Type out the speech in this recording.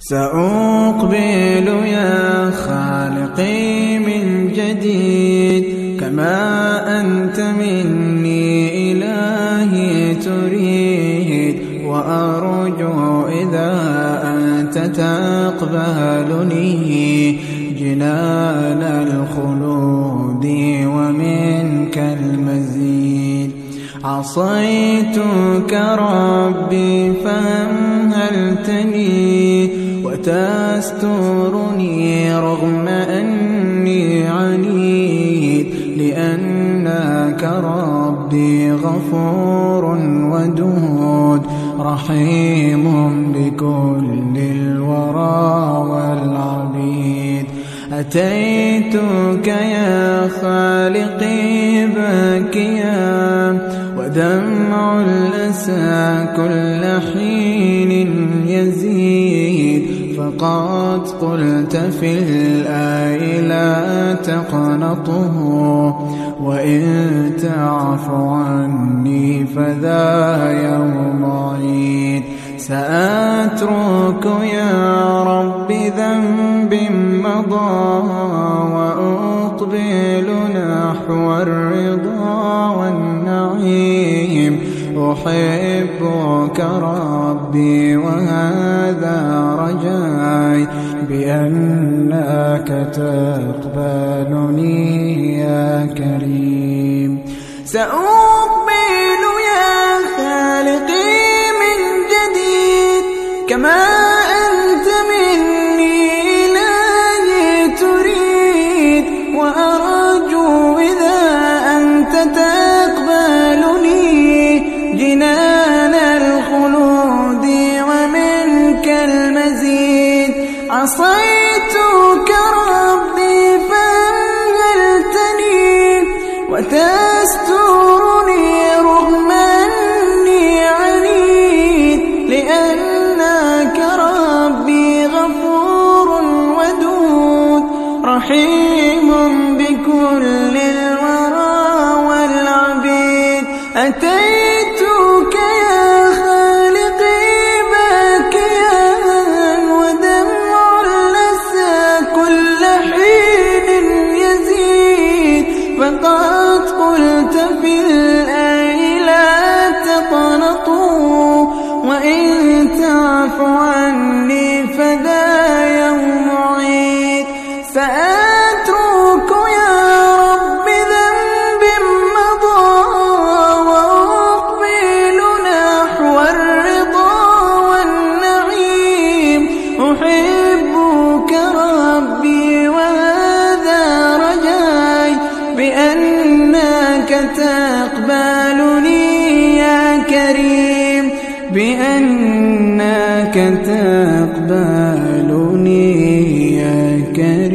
سأقبل يا خالقي من جديد كما أنت مني إلهي تريد، وأرجو إذا أنت تقبلني جنان الخلود ومنك المزيد. عصيتك ربي فأمهلتني وتسترني رغم أني عنيد، لأنك ربي غفور ودود رحيم بكل الورى والعبيد. أتيتك يا خالقي باكيا ودمع الأسى كل حين يزيد، فقد قلت في الآي لا تقنطه، وإن تعف عني فذا يوم عيد. سأترك يا رب ذنب مضى وأقبل نحو الرضا والنعيم. أحبك ربي وهذا رجاي بأنك تقبلني يا كريم. سأقبل يا خالقي من جديد كما أنت مني إلهي تريد، وأرجو إذا أنت تقبلني جنان الخلود ومنك المزيد. عصيتك ربي فأمهلتني وتسترني رغم أني عنيد، لأنك ربي غفور ودود رحيم بكل الورى والعبيد. أتيتك يا خالقي باكيا ودمع الأسى كل حين يزيد، فقد قلت في الآي لا تقنطوا، وإن تعف عني فذا يوم عيد. سأترك يا رب ذنب مضى وأقبل نحو الرضا والنعيم. أحبك ربي وهذا رجاي بأنك تقبلني يا كريم، بأنك تقبلني يا كريم.